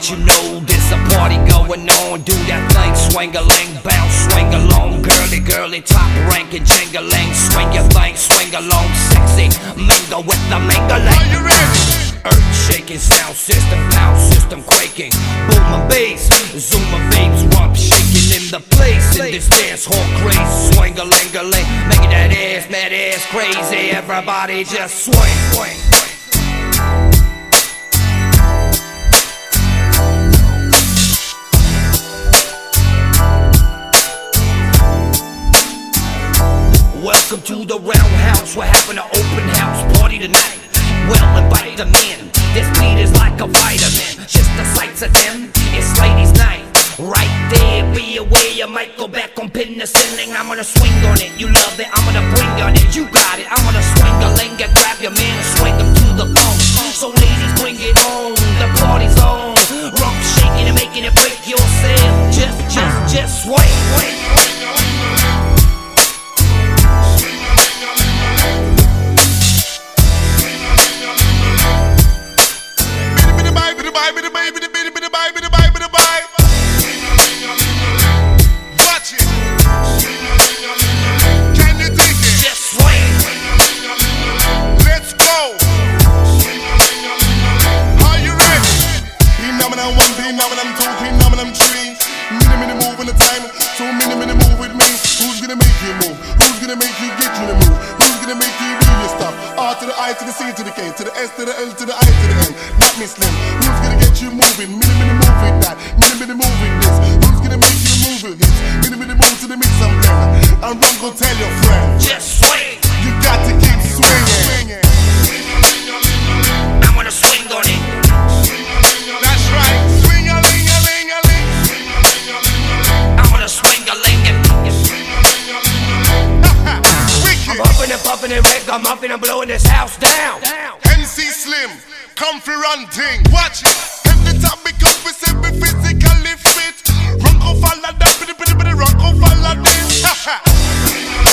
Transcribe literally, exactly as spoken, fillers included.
let you know there's a party going on. Do that thing, swing-a-ling, bounce, swing along. Girly, girly, top ranking, jingling. Swing your thing, swing along, sexy. Mingle with the mingling. Are you ready? Earth-shaking sound system, power system quaking. Booming bass, zooming babes, rump shaking in the place. In this dance hall craze, swing-a-ling-a-ling. Making that ass, that ass crazy. Everybody just swing, swing. Welcome to the Roundhouse. We're having an open house party tonight. Well, invite them in. This beat is like a vitamin. Just the sights of them. It's ladies' night. Right there, be aware you might go back on penicillin. I'm gonna swing on it. You love it. I'm gonna bring on it. You got it. I'm gonna swing a ling and grab your man and swing him to the bone. So ladies, bring it on. The party's on. Rump shaking and making it break yourself. Just, just, just swing, swing. Watch it. Can you dig it? Just swing. Let's go. Are you ready? Phenomenon one, phenomenon two, phenomenon three. Mini, mini move in the time. So mini, mini move with me. Who's gonna make you move? Who's gonna make you get you to move? Who's gonna make you do your stuff? R to the I to the C to the K to the S to the L to the I to the N. Not me Slim. Who's gonna get you moving? Mini, mini move with that. Mini, mini move with this. Who's gonna make you move with hits? Mini, mini move to the mix and blend. And run, go tell your friend. Just swing. You got to keep swinging. I'm gonna swing on it. That's right. Swing a ling a ling a ling. I'm gonna swing a ling and Wicked. I'm huffing and puffing and wreck. I'm huffing and blowing this house down. M C Slim, come for run thing. Watch it. Every time because we say we physically fit. Run go follow that, bitty bitty bitty. Run go follow this.